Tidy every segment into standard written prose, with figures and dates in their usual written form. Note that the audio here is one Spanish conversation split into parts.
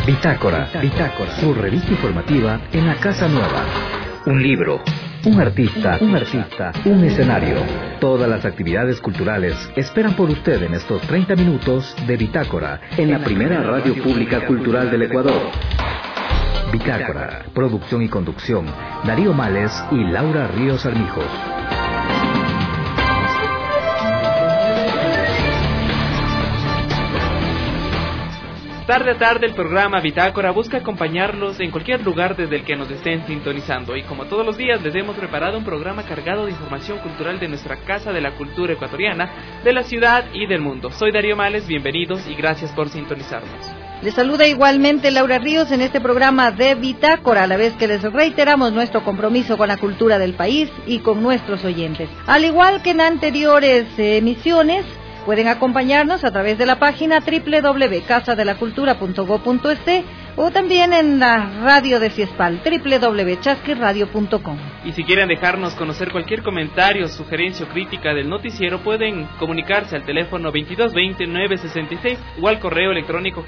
Bitácora, su revista informativa en la Casa Nueva. Un libro, un artista, un escenario. Todas las actividades culturales esperan por usted en estos 30 minutos de Bitácora, en la primera radio pública cultural del Ecuador. Bitácora, producción y conducción, Darío Males y Laura Ríos Armijos. Tarde a tarde el programa Bitácora busca acompañarlos en cualquier lugar desde el que nos estén sintonizando, y como todos los días les hemos preparado un programa cargado de información cultural de nuestra Casa de la Cultura Ecuatoriana, de la ciudad y del mundo. Soy Darío Males, bienvenidos y gracias por sintonizarnos. Les saluda igualmente Laura Ríos en este programa de Bitácora, a la vez que les reiteramos nuestro compromiso con la cultura del país y con nuestros oyentes. Al igual que en anteriores emisiones, pueden acompañarnos a través de la página www.casadelacultura.go.es o también en la radio de Ciespal, www.chasquiradio.com. Y si quieren dejarnos conocer cualquier comentario, sugerencia o crítica del noticiero, pueden comunicarse al teléfono 2220-966 o al correo electrónico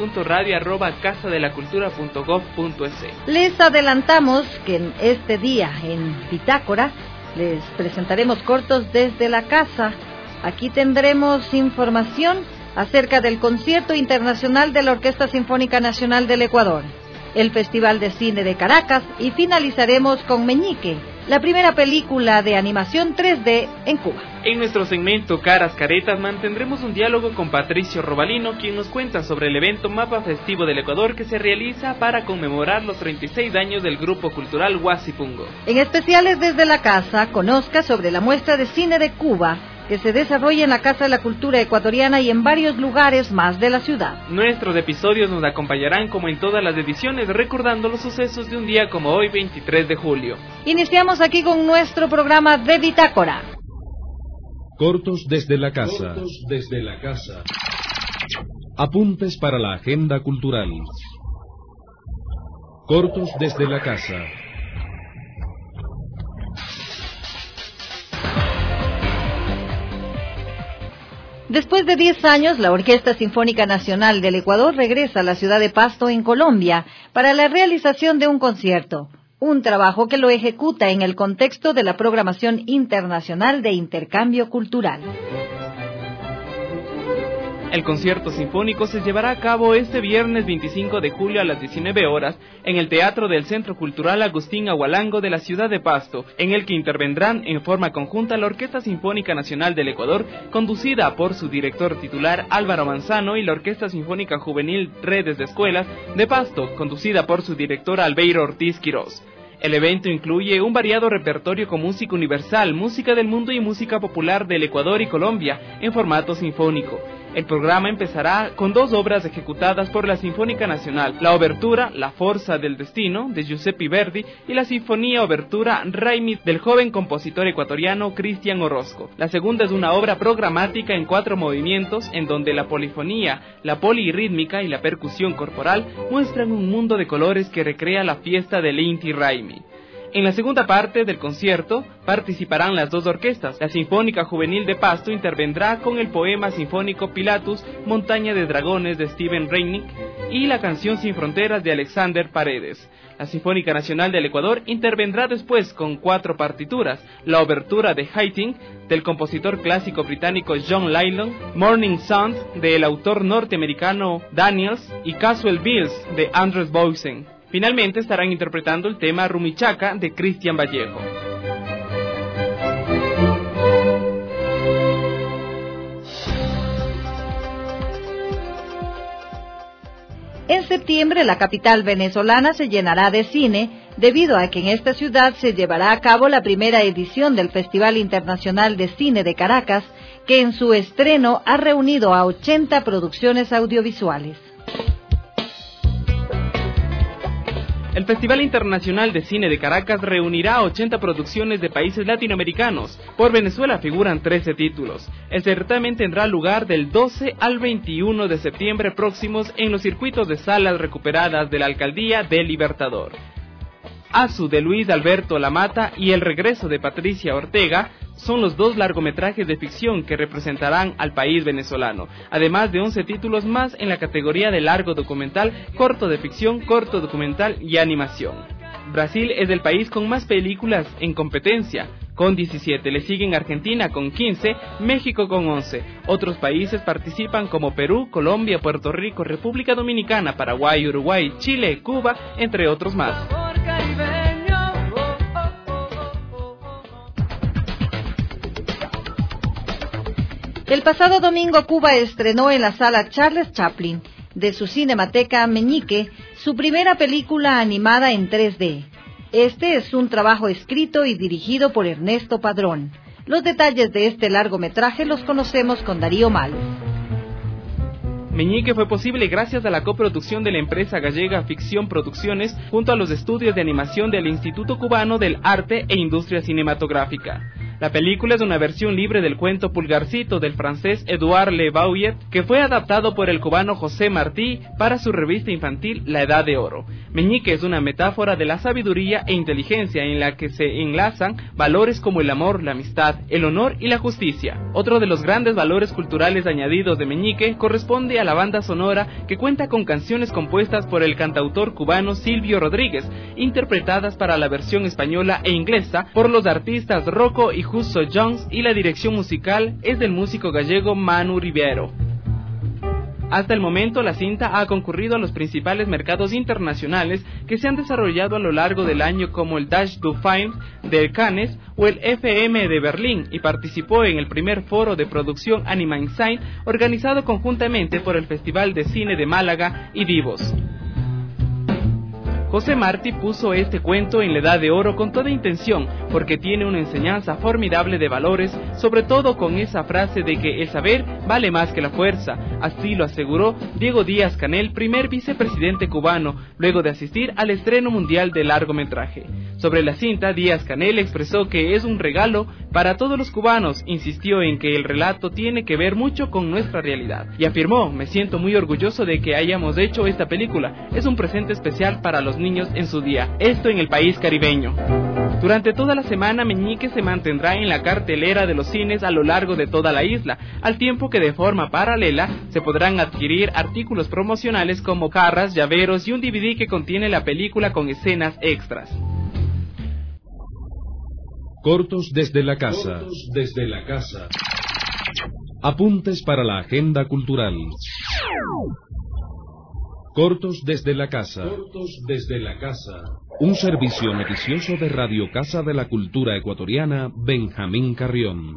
gestión.radio@casadelacultura.gov.es. Les adelantamos que en este día en Bitácora les presentaremos cortos desde la casa. Aquí tendremos información acerca del Concierto Internacional de la Orquesta Sinfónica Nacional del Ecuador, el Festival de Cine de Caracas y finalizaremos con Meñique, la primera película de animación 3D en Cuba. En nuestro segmento Caras Caretas mantendremos un diálogo con Patricio Robalino, quien nos cuenta sobre el evento Mapa Festivo del Ecuador que se realiza para conmemorar los 36 años del grupo cultural Huasipungo. En especiales desde la casa, conozca sobre la muestra de cine de Cuba que se desarrolla en la Casa de la Cultura Ecuatoriana y en varios lugares más de la ciudad. Nuestros episodios nos acompañarán como en todas las ediciones, recordando los sucesos de un día como hoy, 23 de julio. Iniciamos aquí con nuestro programa de Bitácora. Cortos desde la casa. Apuntes para la agenda cultural. Cortos desde la casa. Después de 10 años, la Orquesta Sinfónica Nacional del Ecuador regresa a la ciudad de Pasto, en Colombia, para la realización de un concierto, un trabajo que lo ejecuta en el contexto de la programación internacional de intercambio cultural. El concierto sinfónico se llevará a cabo este viernes 25 de julio a las 19 horas en el Teatro del Centro Cultural Agustín Ahualango de la ciudad de Pasto, en el que intervendrán en forma conjunta la Orquesta Sinfónica Nacional del Ecuador, conducida por su director titular Álvaro Manzano, y la Orquesta Sinfónica Juvenil Redes de Escuelas de Pasto, conducida por su director Albeiro Ortiz Quirós. El evento incluye un variado repertorio con música universal, música del mundo y música popular del Ecuador y Colombia en formato sinfónico. El programa empezará con 2 obras ejecutadas por la Sinfónica Nacional, la obertura La Forza del Destino, de Giuseppe Verdi, y la sinfonía obertura Raimi, del joven compositor ecuatoriano Cristian Orozco. La segunda es una obra programática en 4 movimientos, en donde la polifonía, la polirrítmica y la percusión corporal muestran un mundo de colores que recrea la fiesta del Inti Raymi. En la segunda parte del concierto participarán las 2 orquestas. La Sinfónica Juvenil de Pasto intervendrá con el poema sinfónico Pilatus, Montaña de Dragones, de Steven Reinick, y la canción Sin Fronteras, de Alexander Paredes. La Sinfónica Nacional del Ecuador intervendrá después con 4 partituras: la obertura de Haydn, del compositor clásico británico John Lydon, Morning Sun, del autor norteamericano Daniels, y Casual Bills, de Andres Boysen. Finalmente estarán interpretando el tema Rumichaca, de Cristian Vallejo. En septiembre, la capital venezolana se llenará de cine, debido a que en esta ciudad se llevará a cabo la primera edición del Festival Internacional de Cine de Caracas, que en su estreno ha reunido a 80 producciones audiovisuales. El Festival Internacional de Cine de Caracas reunirá a 80 producciones de países latinoamericanos. Por Venezuela figuran 13 títulos. El certamen tendrá lugar del 12 al 21 de septiembre próximos en los circuitos de salas recuperadas de la Alcaldía del Libertador. Azu, de Luis Alberto Lamata, y El regreso de Patricia Ortega son los 2 largometrajes de ficción que representarán al país venezolano, además de 11 títulos más en la categoría de largo documental, corto de ficción, corto documental y animación. Brasil es el país con más películas en competencia, con 17, le siguen Argentina con 15, México con 11. Otros países participan como Perú, Colombia, Puerto Rico, República Dominicana, Paraguay, Uruguay, Chile, Cuba, entre otros más. El pasado domingo Cuba estrenó en la sala Charles Chaplin de su Cinemateca Meñique su primera película animada en 3D. Este es un trabajo escrito y dirigido por Ernesto Padrón. Los detalles de este largometraje los conocemos con Darío Males. Meñique fue posible gracias a la coproducción de la empresa gallega Ficción Producciones junto a los estudios de animación del Instituto Cubano del Arte e Industria Cinematográfica. La película es una versión libre del cuento Pulgarcito del francés Edouard Le Bouillet, que fue adaptado por el cubano José Martí para su revista infantil La Edad de Oro. Meñique es una metáfora de la sabiduría e inteligencia en la que se enlazan valores como el amor, la amistad, el honor y la justicia. Otro de los grandes valores culturales añadidos de Meñique corresponde a la banda sonora, que cuenta con canciones compuestas por el cantautor cubano Silvio Rodríguez, interpretadas para la versión española e inglesa por los artistas Rocco y Justo Jones, y la dirección musical es del músico gallego Manu Ribeiro. Hasta el momento, la cinta ha concurrido a los principales mercados internacionales que se han desarrollado a lo largo del año, como el Dutch du Film de Cannes o el FM de Berlín, y participó en el primer foro de producción Anima Insight, organizado conjuntamente por el Festival de Cine de Málaga y Vivos. José Martí puso este cuento en la Edad de Oro con toda intención, porque tiene una enseñanza formidable de valores, sobre todo con esa frase de que el saber vale más que la fuerza. Así lo aseguró Diego Díaz Canel, primer vicepresidente cubano, luego de asistir al estreno mundial del largometraje. Sobre la cinta, Díaz Canel expresó que es un regalo para todos los cubanos, insistió en que el relato tiene que ver mucho con nuestra realidad, y afirmó: me siento muy orgulloso de que hayamos hecho esta película, es un presente especial para los niños en su día, esto en el país caribeño. Durante toda la semana, Meñique se mantendrá en la cartelera de los cines a lo largo de toda la isla, al tiempo que de forma paralela se podrán adquirir artículos promocionales como jarras, llaveros y un DVD que contiene la película con escenas extras. Cortos desde la casa. Apuntes para la agenda cultural. Cortos desde la casa. Un servicio noticioso de Radio Casa de la Cultura Ecuatoriana, Benjamín Carrión.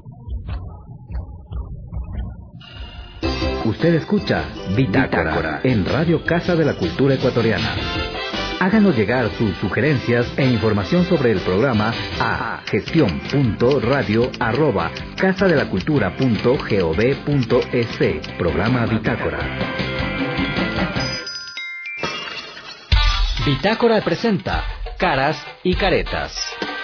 Usted escucha Bitácora en Radio Casa de la Cultura Ecuatoriana. Háganos llegar sus sugerencias e información sobre el programa a gestion.radio@casadelacultura.gov.es. Programa Bitácora. Bitácora presenta Caras y Caretas.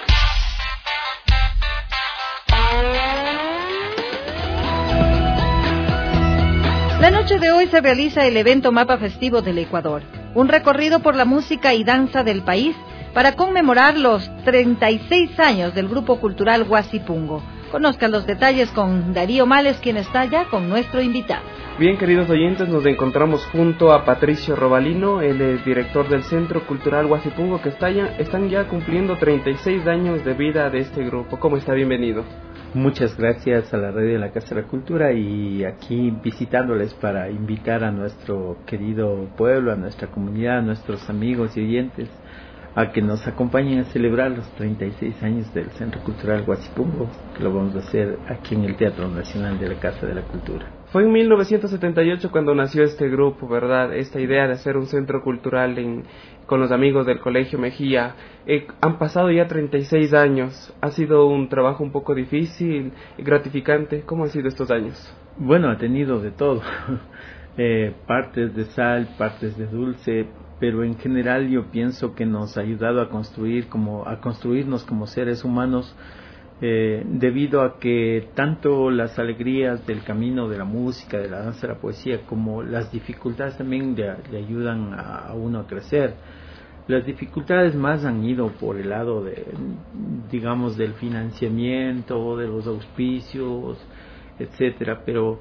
La noche de hoy se realiza el evento Mapa Festivo del Ecuador, un recorrido por la música y danza del país para conmemorar los 36 años del Grupo Cultural Huasipungo. Conozcan los detalles con Darío Males, quien está ya con nuestro invitado. Bien, queridos oyentes, nos encontramos junto a Patricio Robalino, él es director del Centro Cultural Huasipungo, que están ya cumpliendo 36 años de vida de este grupo. ¿Cómo está? Bienvenido. Muchas gracias a la red de la Casa de la Cultura, y aquí visitándoles para invitar a nuestro querido pueblo, a nuestra comunidad, a nuestros amigos y oyentes a que nos acompañen a celebrar los 36 años del Centro Cultural Huasipungo, que lo vamos a hacer aquí en el Teatro Nacional de la Casa de la Cultura. Fue en 1978 cuando nació este grupo, ¿verdad? Esta idea de hacer un centro cultural con los amigos del Colegio Mejía. Han pasado ya 36 años. ¿Ha sido un trabajo un poco difícil y gratificante? ¿Cómo han sido estos años? Bueno, ha tenido de todo. Partes de sal, partes de dulce, pero en general yo pienso que nos ha ayudado a construirnos como seres humanos, debido a que tanto las alegrías del camino de la música, de la danza, de la poesía, como las dificultades también le ayudan a uno a crecer. Las dificultades más han ido por el lado de, digamos, del financiamiento, de los auspicios, etcétera, pero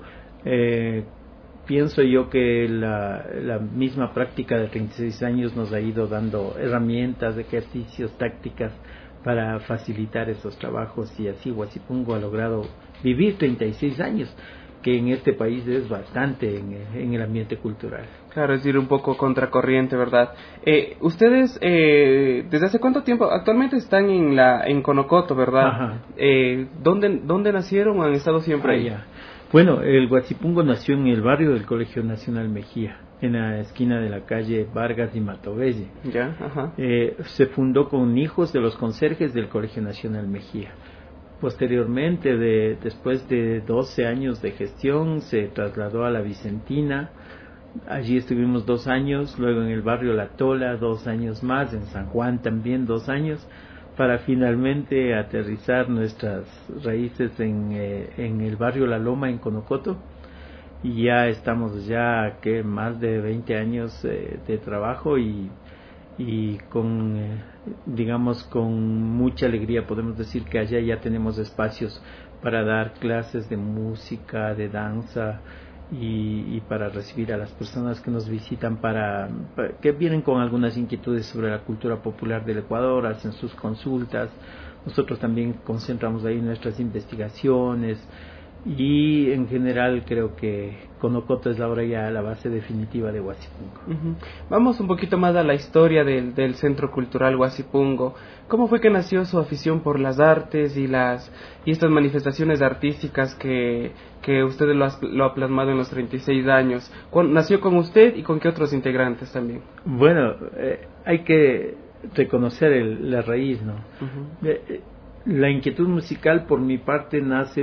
pienso yo que la misma práctica de 36 años nos ha ido dando herramientas, ejercicios, tácticas para facilitar esos trabajos, y así Huasipungo ha logrado vivir 36 años, que en este país es bastante en el ambiente cultural. Claro, es ir un poco contracorriente, ¿verdad? Ustedes, ¿desde hace cuánto tiempo? Actualmente están en Conocoto, ¿verdad? Ajá. ¿Dónde nacieron o han estado siempre ahí? Ya. Bueno, el Huasipungo nació en el barrio del Colegio Nacional Mejía, en la esquina de la calle Vargas y Matobelle. Ya, ajá. Se fundó con hijos de los conserjes del Colegio Nacional Mejía. Posteriormente, después de 12 años de gestión, se trasladó a la Vicentina. Allí estuvimos 2 años, luego en el barrio La Tola 2 años más, en San Juan también 2 años, para finalmente aterrizar nuestras raíces en el barrio La Loma, en Conocoto. Y ya estamos que más de 20 años de trabajo, y con, digamos, con mucha alegría podemos decir que allá ya tenemos espacios para dar clases de música, de danza, y para recibir a las personas que nos visitan, que vienen con algunas inquietudes sobre la cultura popular del Ecuador, hacen sus consultas. Nosotros también concentramos ahí nuestras investigaciones, y en general creo que Conocoto es ahora ya la base definitiva de Huasipungo. Uh-huh. Vamos un poquito más a la historia del Centro Cultural Huasipungo. ¿Cómo fue que nació su afición por las artes y estas manifestaciones artísticas que usted lo ha plasmado en los 36 años? ¿Nació con usted y con qué otros integrantes también? Bueno, hay que reconocer la raíz, ¿no? Uh-huh. La inquietud musical por mi parte nace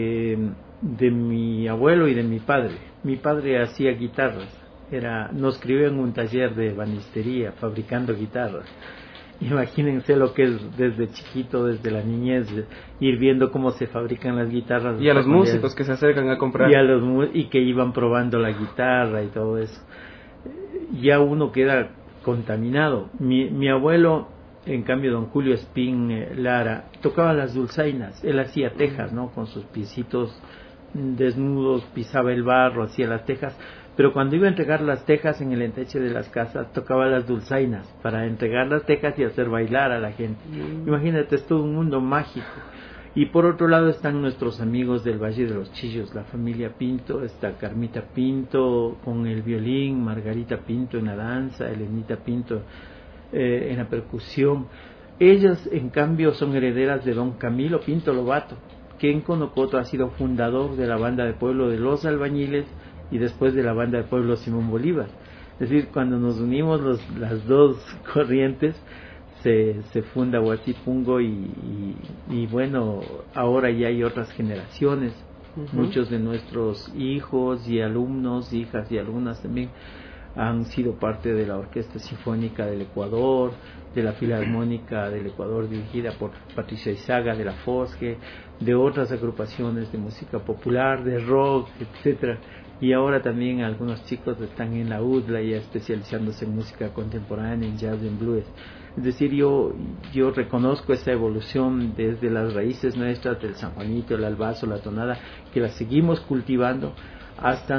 de mi abuelo y de mi padre. Mi padre hacía guitarras, nos crió en un taller de ebanistería, fabricando guitarras. Imagínense lo que es desde chiquito, desde la niñez, ir viendo cómo se fabrican las guitarras. Y a los músicos que se acercan a comprar. Y que iban probando la guitarra y todo eso. Ya uno queda contaminado. Mi abuelo, en cambio, don Julio Espín Lara, tocaba las dulzainas. Él hacía tejas, ¿no? Con sus piecitos desnudos, pisaba el barro, hacía las tejas. Pero cuando iba a entregar las tejas en el enteche de las casas, tocaba las dulzainas para entregar las tejas y hacer bailar a la gente. Imagínate, es todo un mundo mágico. Y por otro lado están nuestros amigos del Valle de los Chillos, la familia Pinto. Está Carmita Pinto con el violín, Margarita Pinto en la danza, Elenita Pinto en la percusión. Ellas, en cambio, son herederas de don Camilo Pinto Lobato, que en Conocoto ha sido fundador de la banda de pueblo de Los Albañiles y después de la banda de pueblo Simón Bolívar. Es decir, cuando nos unimos las dos corrientes, se funda Huasipungo, y bueno, ahora ya hay otras generaciones. Uh-huh. Muchos de nuestros hijos y alumnos, hijas y alumnas también han sido parte de la Orquesta Sinfónica del Ecuador, de la Filarmónica del Ecuador dirigida por Patricia Izaga de la FOSGE, de otras agrupaciones de música popular, de rock, etcétera. Y ahora también algunos chicos están en la UDLA ya especializándose en música contemporánea, en jazz, en blues. Es decir, yo reconozco esa evolución desde las raíces nuestras del San Juanito, el albazo, la tonada, que las seguimos cultivando hasta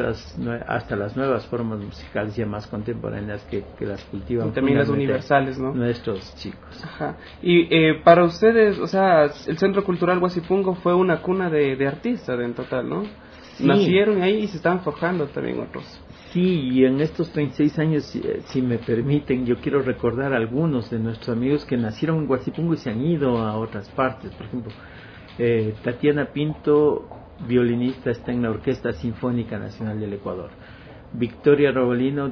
las nuevas formas musicales ya más contemporáneas que las cultivan. Y también las universales, ¿no? Nuestros chicos. Ajá. Y para ustedes, o sea, el Centro Cultural Huasipungo fue una cuna de artistas en total, ¿no? Sí. Nacieron ahí y se están forjando también otros. Sí, y en estos 36 años, si me permiten, yo quiero recordar a algunos de nuestros amigos que nacieron en Huasipungo y se han ido a otras partes. Por ejemplo, Tatiana Pinto, violinista, está en la Orquesta Sinfónica Nacional del Ecuador. Victoria Robolino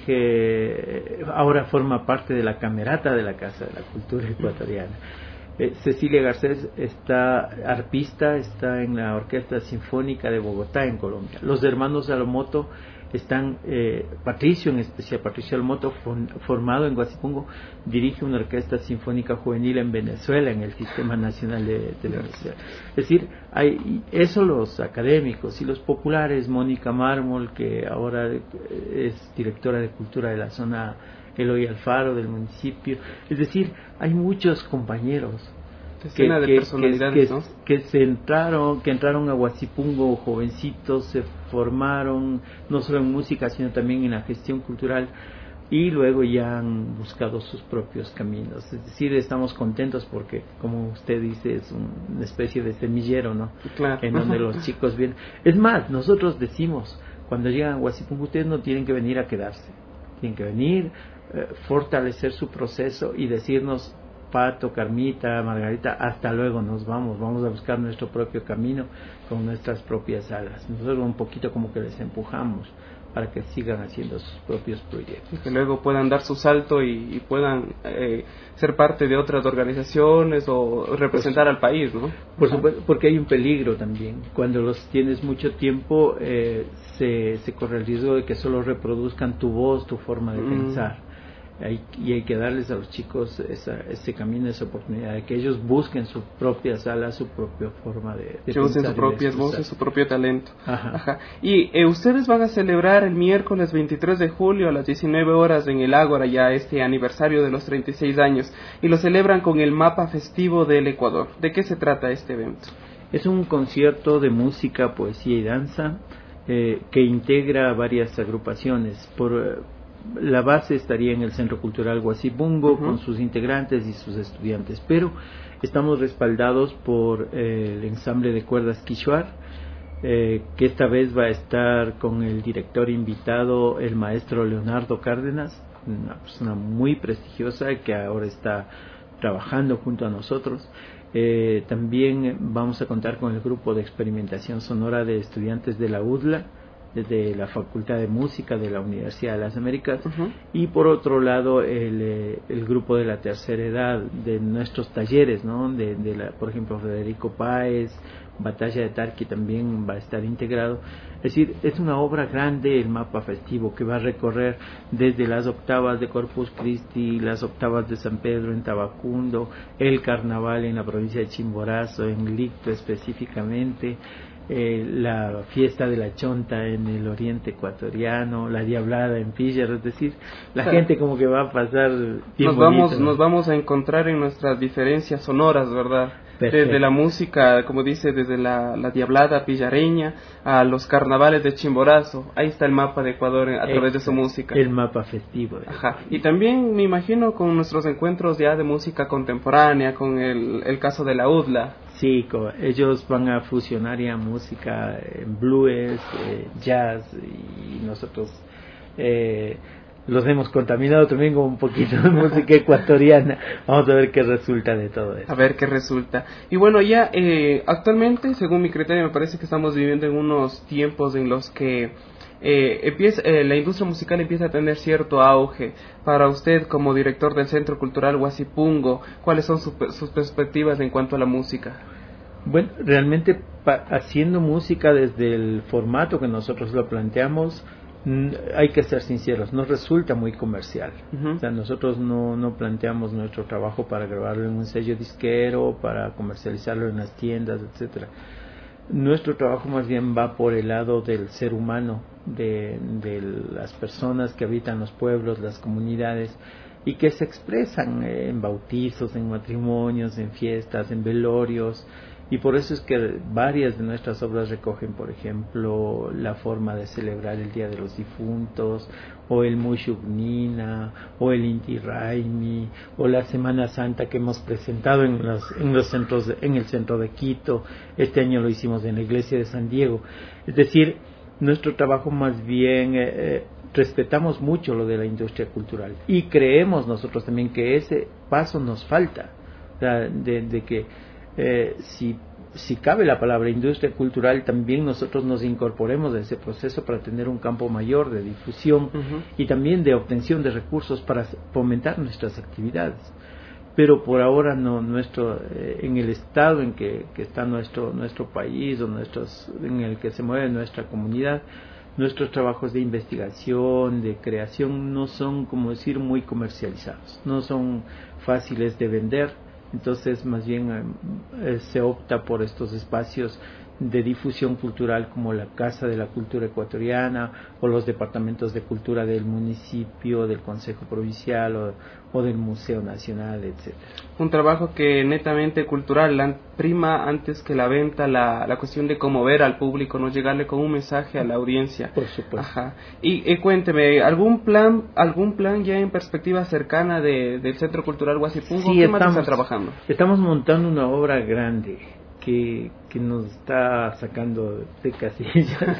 ahora forma parte de la Camerata de la Casa de la Cultura Ecuatoriana. Cecilia Garcés arpista, está en la Orquesta Sinfónica de Bogotá, en Colombia. Los hermanos Salomoto están Patricio, en especial Patricio Almoto, formado en Guasipungo, dirige una orquesta sinfónica juvenil en Venezuela, en el Sistema Nacional de Televisión. Es decir, hay eso, los académicos y los populares, Mónica Mármol, que ahora es directora de cultura de la zona Eloy Alfaro del municipio. Es decir, hay muchos compañeros que entraron a Guasipungo jovencitos, se formaron no solo en música sino también en la gestión cultural, y luego ya han buscado sus propios caminos. Es decir, estamos contentos porque, como usted dice, es una especie de semillero, ¿no? Claro. En donde los chicos vienen. Es más, nosotros decimos, cuando llegan a Guasipungo, ustedes no tienen que venir a quedarse, tienen que venir, fortalecer su proceso y decirnos: Pato, Carmita, Margarita, hasta luego, vamos a buscar nuestro propio camino con nuestras propias alas. Nosotros un poquito como que les empujamos para que sigan haciendo sus propios proyectos. Y que luego puedan dar su salto y puedan ser parte de otras organizaciones o representar al país, ¿no? Por supuesto, porque hay un peligro también. Cuando los tienes mucho tiempo, se corre el riesgo de que solo reproduzcan tu voz, tu forma de pensar. Y hay que darles a los chicos ese camino, esa oportunidad de que ellos busquen su propia sala, su propia forma de que usen sus propias voces, su propio talento. Ajá. Y ustedes van a celebrar el miércoles 23 de julio a las 19 horas en el Ágora ya este aniversario de los 36 años, y lo celebran con el Mapa Festivo del Ecuador. ¿De qué se trata este evento? Es un concierto de música, poesía y danza que integra varias agrupaciones. La base estaría en el Centro Cultural Guasipungo, con sus integrantes y sus estudiantes, pero estamos respaldados por el ensamble de cuerdas Quichuar, que esta vez va a estar con el director invitado, el maestro Leonardo Cárdenas, una persona muy prestigiosa que ahora está trabajando junto a nosotros. También vamos a contar con el grupo de experimentación sonora de estudiantes de la UDLA, desde la Facultad de Música de la Universidad de las Américas, y por otro lado el grupo de la tercera edad, de nuestros talleres, ¿no? Por ejemplo, Federico Páez, Batalla de Tarqui también va a estar integrado. Es decir, es una obra grande, el Mapa Festivo, que va a recorrer desde las octavas de Corpus Christi, las octavas de San Pedro en Tabacundo, el carnaval en la provincia de Chimborazo, en Licto específicamente, la fiesta de la Chonta en el oriente ecuatoriano, la Diablada en Píllaro. Es decir, la gente como que va a pasar bien bonito, ¿no? Nos vamos a encontrar en nuestras diferencias sonoras, ¿verdad? Perfecto. Desde la música, como dice, desde la Diablada pillareña a los carnavales de Chimborazo. Ahí está el mapa de Ecuador a través de su música. El Mapa Festivo. Ajá. Y también me imagino con nuestros encuentros ya de música contemporánea, con el caso de la UDLA. Sí, ellos van a fusionar ya música en blues, jazz, y nosotros los hemos contaminado también con un poquito de música ecuatoriana. Vamos a ver qué resulta de todo eso. A ver qué resulta. Y bueno, ya actualmente, según mi criterio, me parece que estamos viviendo en unos tiempos en los que la industria musical empieza a tener cierto auge. Para usted, como director del Centro Cultural Guasipungo, ¿cuáles son sus perspectivas en cuanto a la música? Bueno, realmente haciendo música desde el formato que nosotros lo planteamos, hay que ser sinceros, nos resulta muy comercial. O sea, nosotros no planteamos nuestro trabajo para grabarlo en un sello disquero, para comercializarlo en las tiendas, etcétera. Nuestro trabajo más bien va por el lado del ser humano, de las personas que habitan los pueblos, las comunidades, y que se expresan en bautizos, en matrimonios, en fiestas, en velorios. Y por eso es que varias de nuestras obras recogen, por ejemplo, la forma de celebrar el Día de los Difuntos, o el Mushugnina, o el Inti Raymi, o la Semana Santa que hemos presentado en los centros, en el centro de Quito. Este año lo hicimos en la iglesia de San Diego. Es decir, nuestro trabajo más bien respetamos mucho lo de la industria cultural, y creemos nosotros también que ese paso nos falta, o sea, de que si cabe la palabra industria cultural, también nosotros nos incorporemos a ese proceso para tener un campo mayor de difusión y también de obtención de recursos para fomentar nuestras actividades. Pero por ahora en el estado en que está nuestro país, o en el que se mueve nuestra comunidad, nuestros trabajos de investigación, de creación, no son, como decir, muy comercializados, no son fáciles de vender, entonces más bien se opta por estos espacios de difusión cultural como la Casa de la Cultura Ecuatoriana o los departamentos de cultura del municipio, del Consejo Provincial o del Museo Nacional, etcétera. Un trabajo que netamente cultural, prima antes que la venta, la cuestión de conmover al público, no llegarle con un mensaje a la audiencia. Por supuesto. Ajá. Y cuénteme, ¿algún plan ya en perspectiva cercana del Centro Cultural Guasipungo? Sí, ¿Qué más están trabajando? Estamos montando una obra grande que nos está sacando de casillas.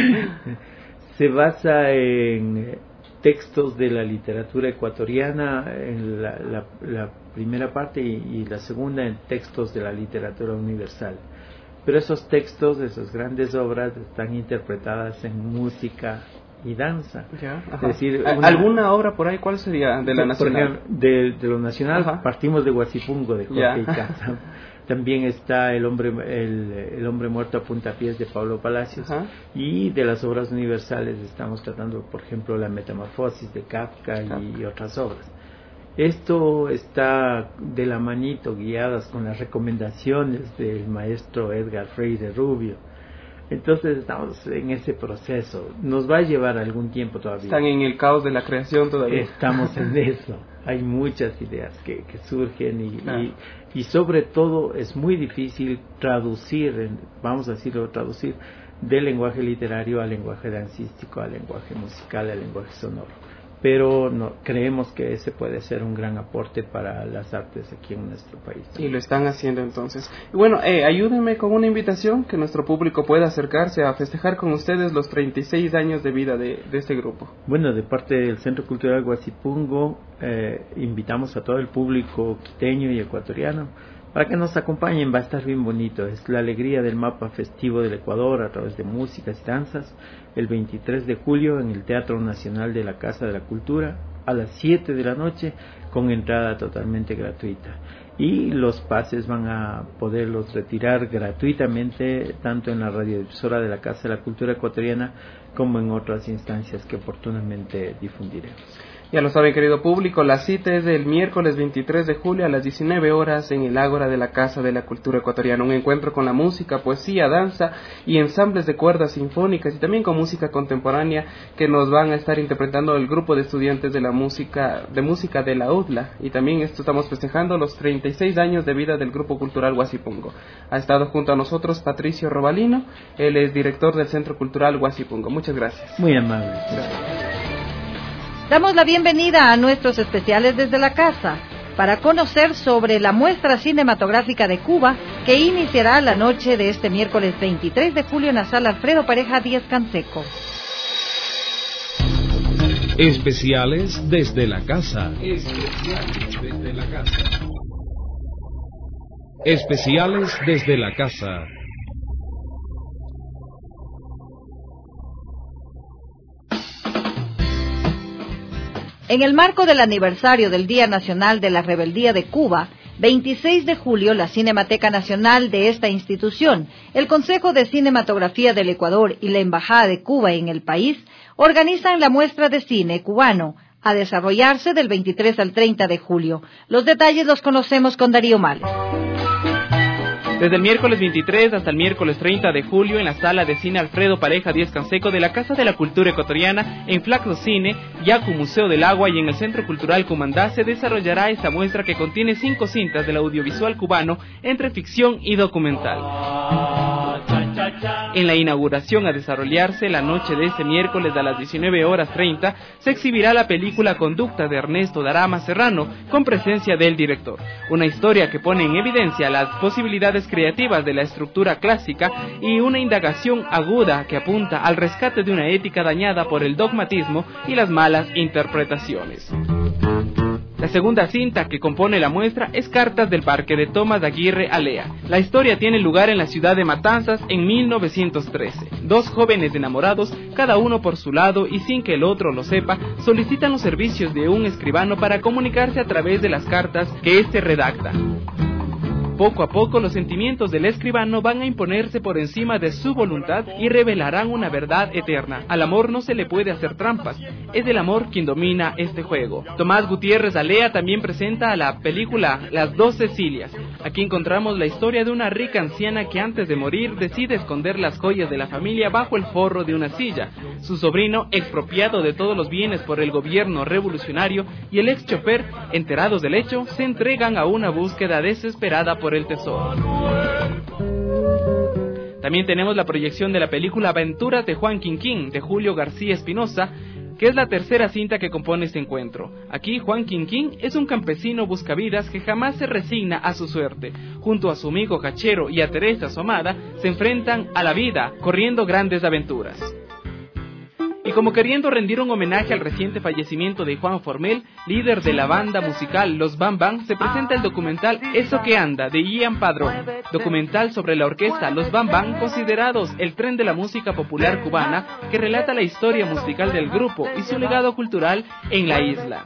Se basa en textos de la literatura ecuatoriana en la primera parte y la segunda en textos de la literatura universal. Pero esos textos, esas grandes obras, están interpretadas en música y danza. Ya, es decir, ¿alguna obra por ahí? ¿Cuál sería de la nacional? De lo nacional, ajá, partimos de Guasipungo, de Jorge Icaza. También está el hombre muerto a puntapiés de Pablo Palacios. Ajá. Y de las obras universales estamos tratando, por ejemplo, la Metamorfosis de Kafka y otras obras. Esto está de la manito, guiadas con las recomendaciones del maestro Edgar Freire Rubio. Entonces estamos en ese proceso. Nos va a llevar algún tiempo todavía. Están en el caos de la creación todavía. Estamos en eso. Hay muchas ideas que surgen y sobre todo es muy difícil traducir, vamos a decirlo, traducir del lenguaje literario al lenguaje dancístico, al lenguaje musical, al lenguaje sonoro. Pero creemos que ese puede ser un gran aporte para las artes aquí en nuestro país. Y lo están haciendo entonces. Y bueno, ayúdenme con una invitación que nuestro público pueda acercarse a festejar con ustedes los 36 años de vida de este grupo. Bueno, de parte del Centro Cultural Guasipungo, invitamos a todo el público quiteño y ecuatoriano para que nos acompañen. Va a estar bien bonito. Es la alegría del mapa festivo del Ecuador a través de músicas y danzas. El 23 de julio en el Teatro Nacional de la Casa de la Cultura a las 7 de la noche con entrada totalmente gratuita. Y los pases van a poderlos retirar gratuitamente tanto en la radiodifusora de la Casa de la Cultura Ecuatoriana como en otras instancias que oportunamente difundiremos. Ya lo saben, querido público, la cita es del miércoles 23 de julio a las 19 horas en el Ágora de la Casa de la Cultura Ecuatoriana. Un encuentro con la música, poesía, danza y ensambles de cuerdas sinfónicas y también con música contemporánea que nos van a estar interpretando el grupo de estudiantes de música de la UDLA. Y también estamos festejando los 36 años de vida del Grupo Cultural Guasipungo. Ha estado junto a nosotros Patricio Robalino, él es director del Centro Cultural Guasipungo. Muchas gracias. Muy amable. Damos la bienvenida a nuestros especiales desde la casa para conocer sobre la muestra cinematográfica de Cuba que iniciará la noche de este miércoles 23 de julio en la sala Alfredo Pareja Díaz Canseco. Especiales desde la casa. Especiales desde la casa. Especiales desde la casa. En el marco del aniversario del Día Nacional de la Rebeldía de Cuba, 26 de julio, la Cinemateca Nacional de esta institución, el Consejo de Cinematografía del Ecuador y la Embajada de Cuba en el país organizan la muestra de cine cubano, a desarrollarse del 23 al 30 de julio. Los detalles los conocemos con Darío Males. Desde el miércoles 23 hasta el miércoles 30 de julio en la sala de cine Alfredo Pareja Díaz Canseco de la Casa de la Cultura Ecuatoriana, en Flacro Cine, Yacu Museo del Agua y en el Centro Cultural Cumandá se desarrollará esta muestra que contiene 5 cintas del audiovisual cubano entre ficción y documental. En la inauguración a desarrollarse la noche de este miércoles a las 19:30 se exhibirá la película Conducta de Ernesto Darama Serrano con presencia del director, una historia que pone en evidencia las posibilidades creativas de la estructura clásica y una indagación aguda que apunta al rescate de una ética dañada por el dogmatismo y las malas interpretaciones. La segunda cinta que compone la muestra es Cartas del Parque de Tomás Aguirre Alea. La historia tiene lugar en la ciudad de Matanzas en 1913. 2 jóvenes enamorados, cada uno por su lado y sin que el otro lo sepa, solicitan los servicios de un escribano para comunicarse a través de las cartas que éste redacta. Poco a poco los sentimientos del escribano van a imponerse por encima de su voluntad y revelarán una verdad eterna. Al amor no se le puede hacer trampas, es el amor quien domina este juego. Tomás Gutiérrez Alea también presenta a la película Las Dos Cecilias. Aquí encontramos la historia de una rica anciana que antes de morir decide esconder las joyas de la familia bajo el forro de una silla. Su sobrino, expropiado de todos los bienes por el gobierno revolucionario, y el ex chofer, enterados del hecho, se entregan a una búsqueda desesperada por el tesoro. También tenemos la proyección de la película Aventuras de Juan Quinquín, de Julio García Espinosa, que es la tercera cinta que compone este encuentro. Aquí Juan Quinquín es un campesino buscavidas que jamás se resigna a su suerte. Junto a su amigo Cachero y a Teresa, su amada, se enfrentan a la vida, corriendo grandes aventuras. Y como queriendo rendir un homenaje al reciente fallecimiento de Juan Formel, líder de la banda musical Los Bam Bam, se presenta el documental Eso que anda, de Ian Padrón, documental sobre la orquesta Los Bam Bam, considerados el tren de la música popular cubana, que relata la historia musical del grupo y su legado cultural en la isla.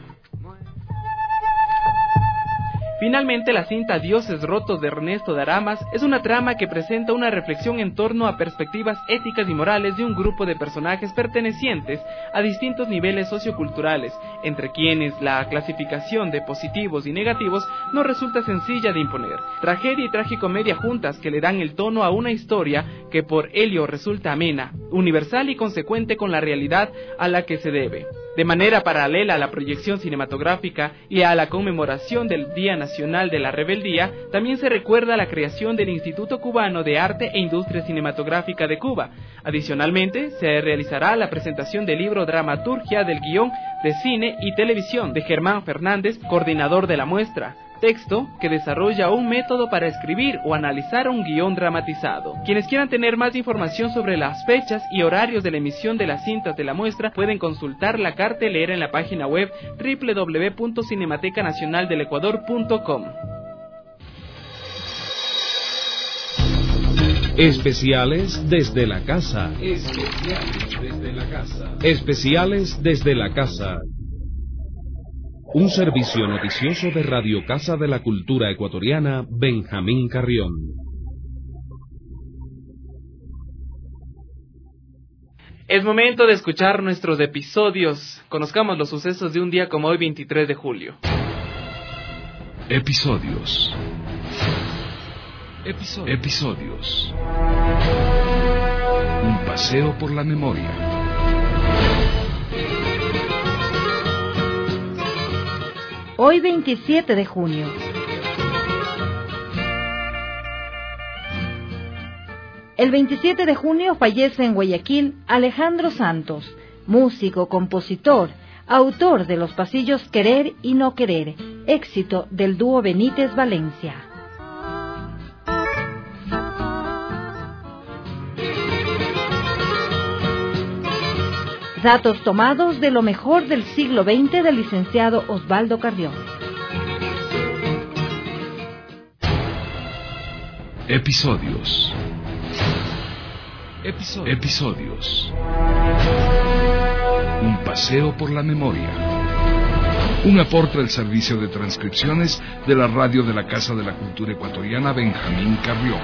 Finalmente, la cinta Dioses Rotos de Ernesto Daramas es una trama que presenta una reflexión en torno a perspectivas éticas y morales de un grupo de personajes pertenecientes a distintos niveles socioculturales, entre quienes la clasificación de positivos y negativos no resulta sencilla de imponer. Tragedia y tragicomedia juntas que le dan el tono a una historia que por ello resulta amena, universal y consecuente con la realidad a la que se debe. De manera paralela a la proyección cinematográfica y a la conmemoración del Día Nacional de la Rebeldía, también se recuerda la creación del Instituto Cubano de Arte e Industria Cinematográfica de Cuba. Adicionalmente, se realizará la presentación del libro Dramaturgia del Guión de Cine y Televisión de Germán Fernández, coordinador de la muestra. Texto que desarrolla un método para escribir o analizar un guión dramatizado. Quienes quieran tener más información sobre las fechas y horarios de la emisión de las cintas de la muestra pueden consultar la cartelera en la página web www.cinematecanacionaldelecuador.com. Especiales desde la casa. Especiales desde la casa. Especiales desde la casa. Un servicio noticioso de Radio Casa de la Cultura Ecuatoriana, Benjamín Carrión. Es momento de escuchar nuestros episodios. Conozcamos los sucesos de un día como hoy, 23 de julio. Episodios. Un paseo por la memoria. Hoy 27 de junio. El 27 de junio fallece en Guayaquil Alejandro Santos, músico, compositor, autor de Los Pasillos Querer y No Querer, éxito del dúo Benítez Valencia. Datos tomados de lo mejor del siglo XX del licenciado Osvaldo Carrión. Episodios. Un paseo por la memoria. Un aporte al servicio de transcripciones de la radio de la Casa de la Cultura Ecuatoriana, Benjamín Carrión.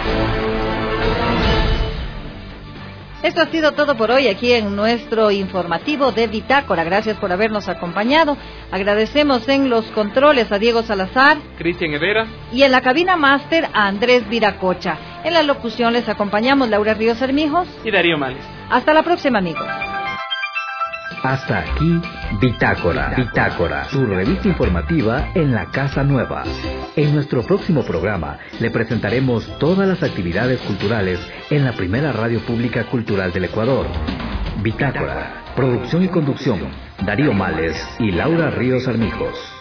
Esto ha sido todo por hoy aquí en nuestro informativo de Bitácora. Gracias por habernos acompañado. Agradecemos en los controles a Diego Salazar, Cristian Herrera y en la cabina máster a Andrés Viracocha. En la locución les acompañamos Laura Ríos Armijos y Darío Males. Hasta la próxima, amigos. Hasta aquí Bitácora, su revista informativa en la Casa Nueva. En nuestro próximo programa le presentaremos todas las actividades culturales en la primera radio pública cultural del Ecuador. Bitácora, producción y conducción, Darío Males y Laura Ríos Armijos.